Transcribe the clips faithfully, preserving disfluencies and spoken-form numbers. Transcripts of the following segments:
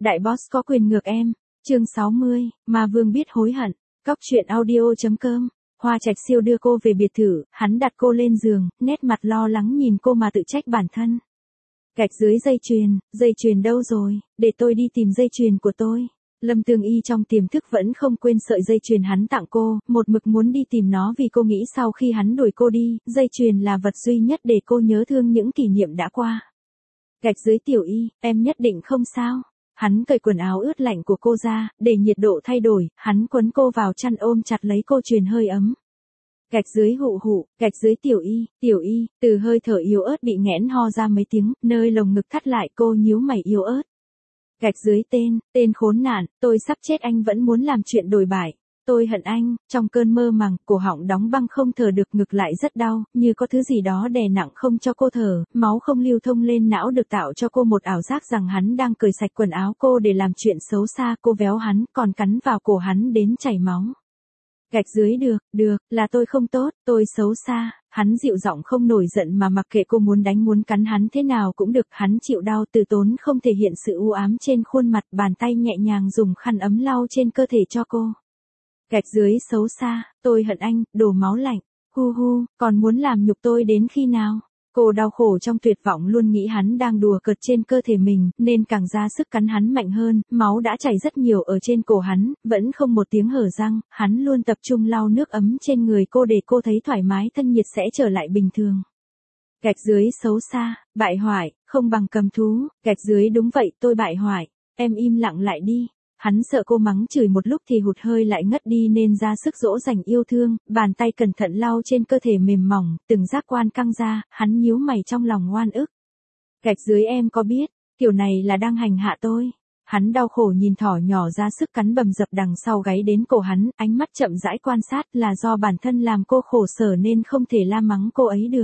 Đại boss có quyền ngược em. Chương sáu mươi, Ma Vương biết hối hận. Cóc truyện audio.com. Hoa Trạch Siêu đưa cô về biệt thự, hắn đặt cô lên giường, nét mặt lo lắng nhìn cô mà tự trách bản thân. Gạch dưới dây chuyền, dây chuyền đâu rồi, để tôi đi tìm dây chuyền của tôi. Lâm Tương Y trong tiềm thức vẫn không quên sợi dây chuyền hắn tặng cô, một mực muốn đi tìm nó vì cô nghĩ sau khi hắn đuổi cô đi, dây chuyền là vật duy nhất để cô nhớ thương những kỷ niệm đã qua. Gạch dưới Tiểu Y, em nhất định không sao. Hắn cởi quần áo ướt lạnh của cô ra, để nhiệt độ thay đổi, hắn quấn cô vào chăn ôm chặt lấy cô truyền hơi ấm. Gạch dưới Hụ Hụ, gạch dưới Tiểu Y, Tiểu Y, từ hơi thở yếu ớt bị nghẽn ho ra mấy tiếng, nơi lồng ngực thắt lại cô nhíu mày yếu ớt. Gạch dưới Tên, tên khốn nạn, tôi sắp chết anh vẫn muốn làm chuyện đồi bại. Tôi hận anh, trong cơn mơ màng, cổ họng đóng băng không thở được, ngực lại rất đau, như có thứ gì đó đè nặng không cho cô thở, máu không lưu thông lên não được tạo cho cô một ảo giác rằng hắn đang cởi sạch quần áo cô để làm chuyện xấu xa, cô véo hắn, còn cắn vào cổ hắn đến chảy máu. Gạch dưới Được, được, là tôi không tốt, tôi xấu xa, hắn dịu giọng không nổi giận mà mặc kệ cô muốn đánh muốn cắn hắn thế nào cũng được, hắn chịu đau từ tốn không thể hiện sự u ám trên khuôn mặt, bàn tay nhẹ nhàng dùng khăn ấm lau trên cơ thể cho cô. Gạch dưới Xấu xa, tôi hận anh, đổ máu lạnh, hu hu, còn muốn làm nhục tôi đến khi nào? Cô đau khổ trong tuyệt vọng luôn nghĩ hắn đang đùa cợt trên cơ thể mình, nên càng ra sức cắn hắn mạnh hơn, máu đã chảy rất nhiều ở trên cổ hắn, vẫn không một tiếng hở răng, hắn luôn tập trung lau nước ấm trên người cô để cô thấy thoải mái, thân nhiệt sẽ trở lại bình thường. Gạch dưới Xấu xa, bại hoại, không bằng cầm thú, gạch dưới Đúng vậy, tôi bại hoại, em im lặng lại đi. Hắn sợ cô mắng chửi một lúc thì hụt hơi lại ngất đi nên ra sức dỗ dành yêu thương, bàn tay cẩn thận lau trên cơ thể mềm mỏng, từng giác quan căng ra, hắn nhíu mày trong lòng oan ức. Gạch dưới Em có biết, kiểu này là đang hành hạ tôi. Hắn đau khổ nhìn thỏ nhỏ ra sức cắn bầm dập đằng sau gáy đến cổ hắn, ánh mắt chậm rãi quan sát, là do bản thân làm cô khổ sở nên không thể la mắng cô ấy được.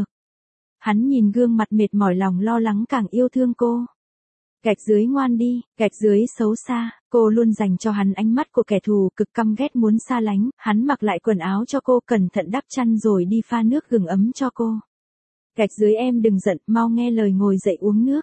Hắn nhìn gương mặt mệt mỏi lòng lo lắng càng yêu thương cô. Gạch dưới Ngoan đi, gạch dưới Xấu xa, cô luôn dành cho hắn ánh mắt của kẻ thù, cực căm ghét muốn xa lánh, hắn mặc lại quần áo cho cô, cẩn thận đắp chăn rồi đi pha nước gừng ấm cho cô. Gạch dưới Em đừng giận, mau nghe lời ngồi dậy uống nước.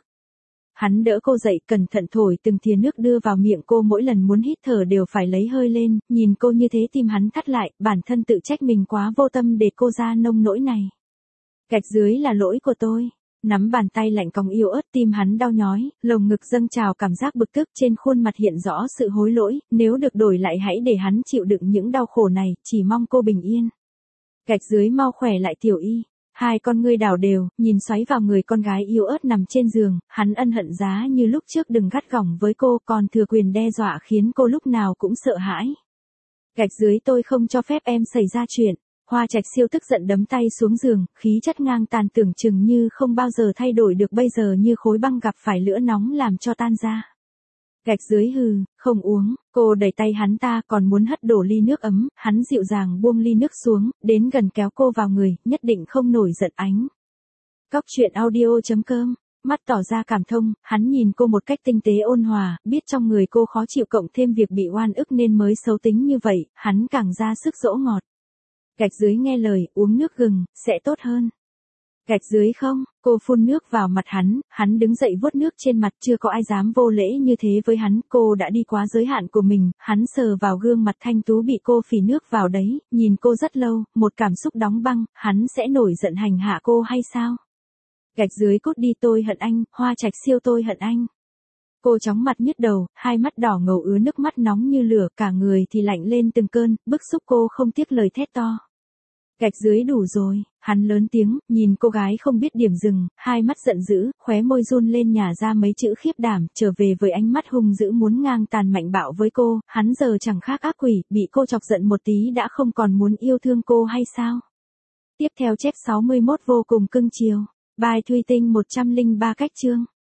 Hắn đỡ cô dậy, cẩn thận thổi từng thìa nước đưa vào miệng cô, mỗi lần muốn hít thở đều phải lấy hơi lên, nhìn cô như thế tim hắn thắt lại, bản thân tự trách mình quá vô tâm để cô ra nông nỗi này. Gạch dưới Là lỗi của tôi. Nắm bàn tay lạnh cong yếu ớt, tim hắn đau nhói, lồng ngực dâng trào cảm giác bực tức, trên khuôn mặt hiện rõ sự hối lỗi, nếu được đổi lại hãy để hắn chịu đựng những đau khổ này, chỉ mong cô bình yên. Gạch dưới Mau khỏe lại Tiểu Y. Hai con ngươi đảo đều, nhìn xoáy vào người con gái yếu ớt nằm trên giường, hắn ân hận giá như lúc trước đừng gắt gỏng với cô, còn thừa quyền đe dọa khiến cô lúc nào cũng sợ hãi. Gạch dưới Tôi không cho phép em xảy ra chuyện. Hoa Trạch Siêu tức giận đấm tay xuống giường, khí chất ngang tàn tưởng chừng như không bao giờ thay đổi được bây giờ như khối băng gặp phải lửa nóng làm cho tan ra. Gạch dưới Hừ, không uống, cô đẩy tay hắn ta còn muốn hất đổ ly nước ấm, hắn dịu dàng buông ly nước xuống, đến gần kéo cô vào người, nhất định không nổi giận ánh. Cóc truyện audio.com. Mắt tỏ ra cảm thông, hắn nhìn cô một cách tinh tế ôn hòa, biết trong người cô khó chịu cộng thêm việc bị oan ức nên mới xấu tính như vậy, hắn càng ra sức dỗ ngọt. Gạch dưới Nghe lời, uống nước gừng, sẽ tốt hơn. Gạch dưới Không, cô phun nước vào mặt hắn, hắn đứng dậy vuốt nước trên mặt, chưa có ai dám vô lễ như thế với hắn, cô đã đi quá giới hạn của mình, hắn sờ vào gương mặt thanh tú bị cô phì nước vào đấy, nhìn cô rất lâu, một cảm xúc đóng băng, hắn sẽ nổi giận hành hạ cô hay sao? Gạch dưới Cút đi tôi hận anh, Hoa Trạch Siêu tôi hận anh. Cô chóng mặt nhức đầu, hai mắt đỏ ngầu ứa nước mắt nóng như lửa, cả người thì lạnh lên từng cơn, bức xúc cô không tiếc lời thét to. Gạch dưới Đủ rồi, hắn lớn tiếng, nhìn cô gái không biết điểm dừng, hai mắt giận dữ, khóe môi run lên nhả ra mấy chữ khiếp đảm, trở về với ánh mắt hung dữ muốn ngang tàn mạnh bạo với cô, hắn giờ chẳng khác ác quỷ, bị cô chọc giận một tí đã không còn muốn yêu thương cô hay sao? Tiếp theo chép sáu mươi mốt vô cùng cưng chiều. Bài Thùy Tinh một trăm lẻ ba cách chương.